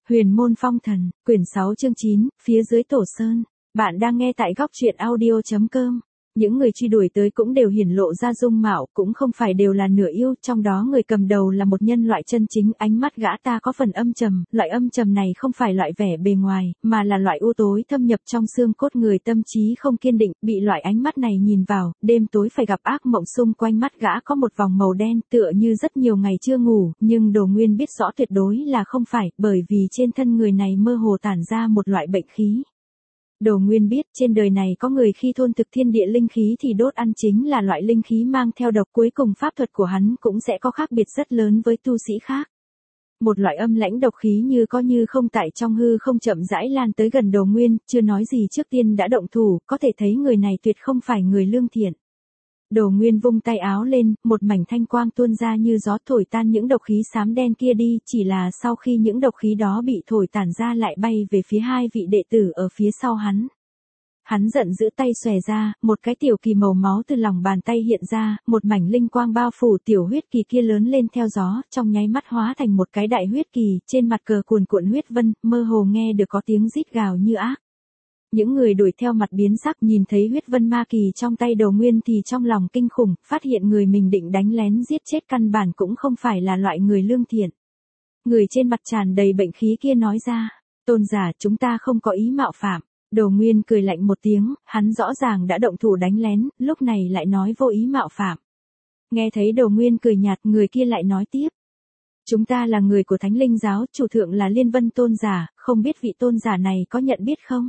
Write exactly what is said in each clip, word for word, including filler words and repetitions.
Huyền môn phong thần, quyển sáu chương chín, phía dưới tổ sơn. Bạn đang nghe tại góc truyện audio chấm com. Những người truy đuổi tới cũng đều hiển lộ ra dung mạo, cũng không phải đều là nửa yêu, trong đó người cầm đầu là một nhân loại chân chính, ánh mắt gã ta có phần âm trầm, loại âm trầm này không phải loại vẻ bề ngoài, mà là loại u tối thâm nhập trong xương cốt người, tâm trí không kiên định, bị loại ánh mắt này nhìn vào, đêm tối phải gặp ác mộng. Xung quanh mắt gã có một vòng màu đen, tựa như rất nhiều ngày chưa ngủ, nhưng Đồ Nguyên biết rõ tuyệt đối là không phải, bởi vì trên thân người này mơ hồ tản ra một loại bệnh khí. Đồ Nguyên biết trên đời này có người khi thôn thực thiên địa linh khí thì đốt ăn chính là loại linh khí mang theo độc, cuối cùng pháp thuật của hắn cũng sẽ có khác biệt rất lớn với tu sĩ khác. Một loại âm lãnh độc khí như có như không tại trong hư không chậm rãi lan tới gần Đồ Nguyên, chưa nói gì trước tiên đã động thủ, có thể thấy người này tuyệt không phải người lương thiện. Đồ Nguyên vung tay áo lên, một mảnh thanh quang tuôn ra như gió thổi tan những độc khí xám đen kia đi, chỉ là sau khi những độc khí đó bị thổi tản ra lại bay về phía hai vị đệ tử ở phía sau hắn. Hắn giận giữ tay xòe ra, một cái tiểu kỳ màu máu từ lòng bàn tay hiện ra, một mảnh linh quang bao phủ tiểu huyết kỳ kia lớn lên theo gió, trong nháy mắt hóa thành một cái đại huyết kỳ, trên mặt cờ cuồn cuộn huyết vân, mơ hồ nghe được có tiếng rít gào như ác. Những người đuổi theo mặt biến sắc, nhìn thấy huyết vân ma kỳ trong tay Đồ Nguyên thì trong lòng kinh khủng, phát hiện người mình định đánh lén giết chết căn bản cũng không phải là loại người lương thiện. Người trên mặt tràn đầy bệnh khí kia nói ra, tôn giả, chúng ta không có ý mạo phạm. Đồ Nguyên cười lạnh một tiếng, hắn rõ ràng đã động thủ đánh lén, lúc này lại nói vô ý mạo phạm. Nghe thấy Đồ Nguyên cười nhạt, người kia lại nói tiếp. Chúng ta là người của Thánh Linh giáo, chủ thượng là Liên Vân tôn giả, không biết vị tôn giả này có nhận biết không?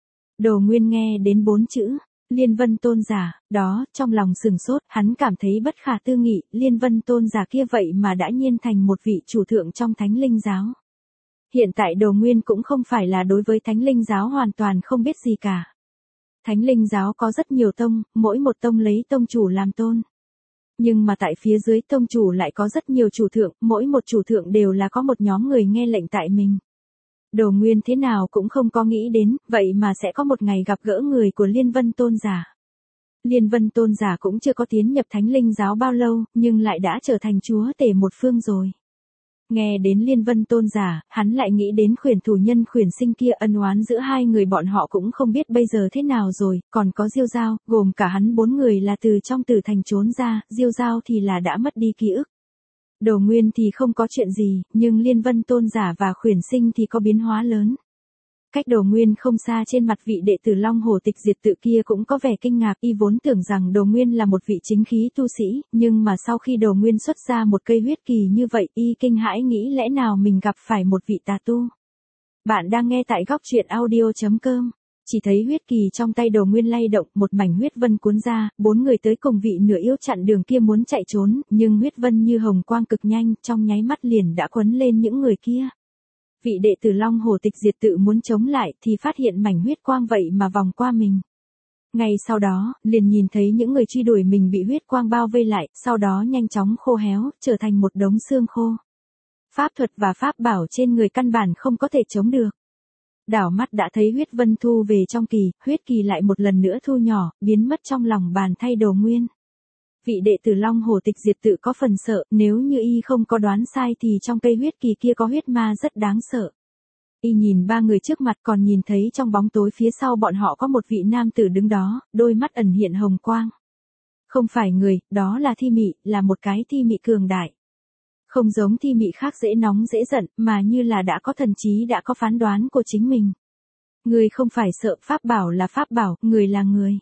Đồ Nguyên nghe đến bốn chữ, Liên Vân tôn giả, đó, trong lòng sừng sốt, hắn cảm thấy bất khả tư nghị, Liên Vân tôn giả kia vậy mà đã nhiên thành một vị chủ thượng trong Thánh Linh giáo. Hiện tại Đồ Nguyên cũng không phải là đối với Thánh Linh giáo hoàn toàn không biết gì cả. Thánh Linh giáo có rất nhiều tông, mỗi một tông lấy tông chủ làm tôn. Nhưng mà tại phía dưới tông chủ lại có rất nhiều chủ thượng, mỗi một chủ thượng đều là có một nhóm người nghe lệnh tại mình. Đồ Nguyên thế nào cũng không có nghĩ đến, vậy mà sẽ có một ngày gặp gỡ người của Liên Vân tôn giả. Liên Vân tôn giả cũng chưa có tiến nhập Thánh Linh giáo bao lâu, nhưng lại đã trở thành chúa tể một phương rồi. Nghe đến Liên Vân tôn giả, hắn lại nghĩ đến Khuyển thủ nhân Khuyển Sinh kia, ân oán giữa hai người bọn họ cũng không biết bây giờ thế nào rồi, còn có Diêu Giao, gồm cả hắn bốn người là từ trong Tử Thành trốn ra, Diêu Giao thì là đã mất đi ký ức. Đồ Nguyên thì không có chuyện gì, nhưng Liên Vân tôn giả và Khuyển Sinh thì có biến hóa lớn. Cách Đồ Nguyên không xa, trên mặt vị đệ tử Long Hổ Tịch Diệt Tự kia cũng có vẻ kinh ngạc, y vốn tưởng rằng Đồ Nguyên là một vị chính khí tu sĩ, nhưng mà sau khi Đồ Nguyên xuất ra một cây huyết kỳ như vậy, y kinh hãi nghĩ lẽ nào mình gặp phải một vị tà tu. Bạn đang nghe tại góc truyện audio chấm com. Chỉ thấy huyết kỳ trong tay Đồ Nguyên lay động, một mảnh huyết vân cuốn ra, bốn người tới cùng vị nửa yêu chặn đường kia muốn chạy trốn, nhưng huyết vân như hồng quang cực nhanh, trong nháy mắt liền đã quấn lên những người kia. Vị đệ tử Long Hổ Tịch Diệt Tự muốn chống lại thì phát hiện mảnh huyết quang vậy mà vòng qua mình. Ngay sau đó, liền nhìn thấy những người truy đuổi mình bị huyết quang bao vây lại, sau đó nhanh chóng khô héo, trở thành một đống xương khô. Pháp thuật và pháp bảo trên người căn bản không có thể chống được. Đảo mắt đã thấy huyết vân thu về trong kỳ, huyết kỳ lại một lần nữa thu nhỏ, biến mất trong lòng bàn tay Đồ Nguyên. Vị đệ tử Long Hổ Tịch Diệt Tự có phần sợ, nếu như y không có đoán sai thì trong cây huyết kỳ kia có huyết ma rất đáng sợ. Y nhìn ba người trước mặt, còn nhìn thấy trong bóng tối phía sau bọn họ có một vị nam tử đứng đó, đôi mắt ẩn hiện hồng quang. Không phải người, đó là Thi Mị, là một cái Thi Mị cường đại. Không giống Thi Mị khác dễ nóng dễ giận, mà như là đã có thần trí, đã có phán đoán của chính mình. Người không phải sợ, pháp bảo là pháp bảo, người là người.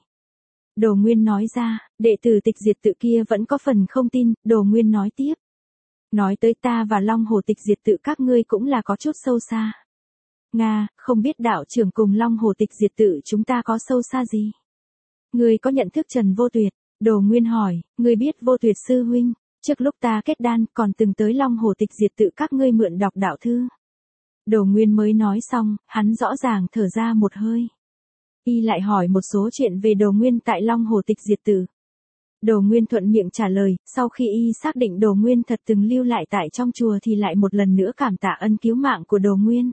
Đồ Nguyên nói ra, đệ tử Tịch Diệt Tự kia vẫn có phần không tin, Đồ Nguyên nói tiếp. Nói tới ta và Long Hổ Tịch Diệt Tự các ngươi cũng là có chút sâu xa. Nga, không biết đạo trưởng cùng Long Hổ Tịch Diệt Tự chúng ta có sâu xa gì? Ngươi có nhận thức Trần Vô Tuyệt? Đồ Nguyên hỏi, ngươi biết Vô Tuyệt sư huynh, trước lúc ta kết đan còn từng tới Long Hổ Tịch Diệt Tự các ngươi mượn đọc đạo thư. Đồ Nguyên mới nói xong, hắn rõ ràng thở ra một hơi. Y lại hỏi một số chuyện về Đồ Nguyên tại Long Hổ Tịch Diệt Tự. Đồ Nguyên thuận miệng trả lời, sau khi y xác định Đồ Nguyên thật từng lưu lại tại trong chùa thì lại một lần nữa cảm tạ ân cứu mạng của Đồ Nguyên.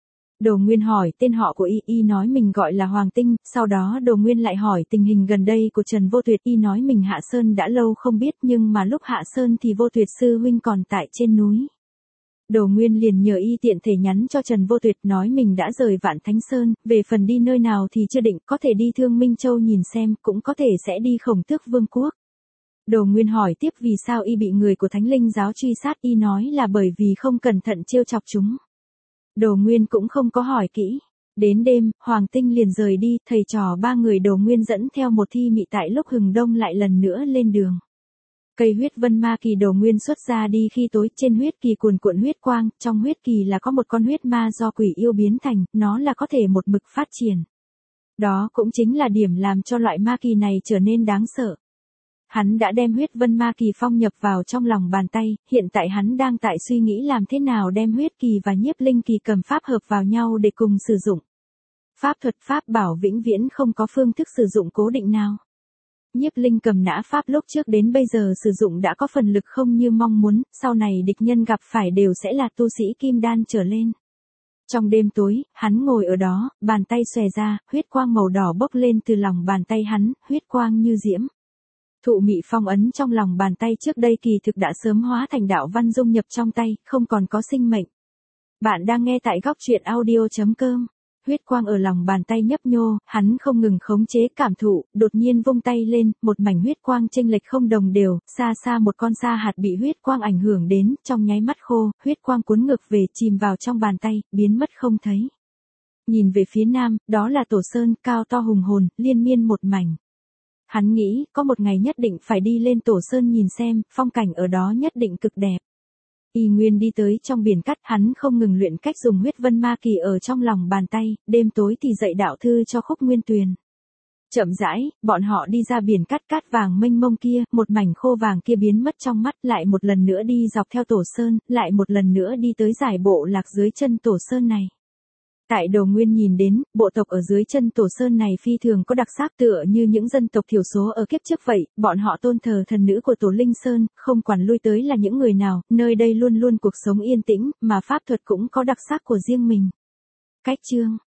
Đồ Nguyên hỏi tên họ của y, y nói mình gọi là Hoàng Tinh, sau đó Đồ Nguyên lại hỏi tình hình gần đây của Trần Vô Tuyệt, y nói mình hạ sơn đã lâu không biết, nhưng mà lúc hạ sơn thì Vô Tuyệt sư huynh còn tại trên núi. Đồ Nguyên liền nhờ y tiện thể nhắn cho Trần Vô Tuyệt nói mình đã rời Vạn Thánh Sơn, về phần đi nơi nào thì chưa định, có thể đi Thương Minh Châu nhìn xem, cũng có thể sẽ đi Khổng Tước Vương quốc. Đồ Nguyên hỏi tiếp vì sao y bị người của Thánh Linh giáo truy sát, y nói là bởi vì không cẩn thận trêu chọc chúng. Đồ Nguyên cũng không có hỏi kỹ. Đến đêm, Hoàng Tinh liền rời đi, thầy trò ba người Đồ Nguyên dẫn theo một thi mị tại lúc hừng đông lại lần nữa lên đường. Cây huyết vân ma kỳ Đồ Nguyên xuất ra đi khi tối, trên huyết kỳ cuồn cuộn huyết quang, trong huyết kỳ là có một con huyết ma do quỷ yêu biến thành, nó là có thể một mực phát triển. Đó cũng chính là điểm làm cho loại ma kỳ này trở nên đáng sợ. Hắn đã đem huyết vân ma kỳ phong nhập vào trong lòng bàn tay, hiện tại hắn đang tại suy nghĩ làm thế nào đem huyết kỳ và nhiếp linh kỳ cầm pháp hợp vào nhau để cùng sử dụng. Pháp thuật pháp bảo vĩnh viễn không có phương thức sử dụng cố định nào. Nhiếp linh cầm nã pháp lúc trước đến bây giờ sử dụng đã có phần lực không như mong muốn, sau này địch nhân gặp phải đều sẽ là tu sĩ kim đan trở lên. Trong đêm tối, hắn ngồi ở đó, bàn tay xòe ra, huyết quang màu đỏ bốc lên từ lòng bàn tay hắn, huyết quang như diễm. Thụ mị phong ấn trong lòng bàn tay trước đây kỳ thực đã sớm hóa thành đạo văn dung nhập trong tay, không còn có sinh mệnh. Bạn đang nghe tại góc truyện audio chấm com. Huyết quang ở lòng bàn tay nhấp nhô, hắn không ngừng khống chế cảm thụ, đột nhiên vung tay lên, một mảnh huyết quang chênh lệch không đồng đều, xa xa một con sa hạt bị huyết quang ảnh hưởng đến, trong nháy mắt khô, huyết quang cuốn ngược về chìm vào trong bàn tay, biến mất không thấy. Nhìn về phía nam, đó là Tổ Sơn, cao to hùng hồn, liên miên một mảnh. Hắn nghĩ, có một ngày nhất định phải đi lên Tổ Sơn nhìn xem, phong cảnh ở đó nhất định cực đẹp. Y Nguyên đi tới trong biển cắt, hắn không ngừng luyện cách dùng huyết vân ma kỳ ở trong lòng bàn tay, đêm tối thì dạy đạo thư cho Khúc Nguyên Tuyền. Chậm rãi, bọn họ đi ra biển cắt cát vàng mênh mông kia, một mảnh khô vàng kia biến mất trong mắt, lại một lần nữa đi dọc theo Tổ Sơn, lại một lần nữa đi tới giải bộ lạc dưới chân Tổ Sơn này. Tại Đồ Nguyên nhìn đến, bộ tộc ở dưới chân Tổ Sơn này phi thường có đặc sắc tựa như những dân tộc thiểu số ở kiếp trước vậy, bọn họ tôn thờ thần nữ của Tổ Linh Sơn, không quản lui tới là những người nào, nơi đây luôn luôn cuộc sống yên tĩnh, mà pháp thuật cũng có đặc sắc của riêng mình. Cách chương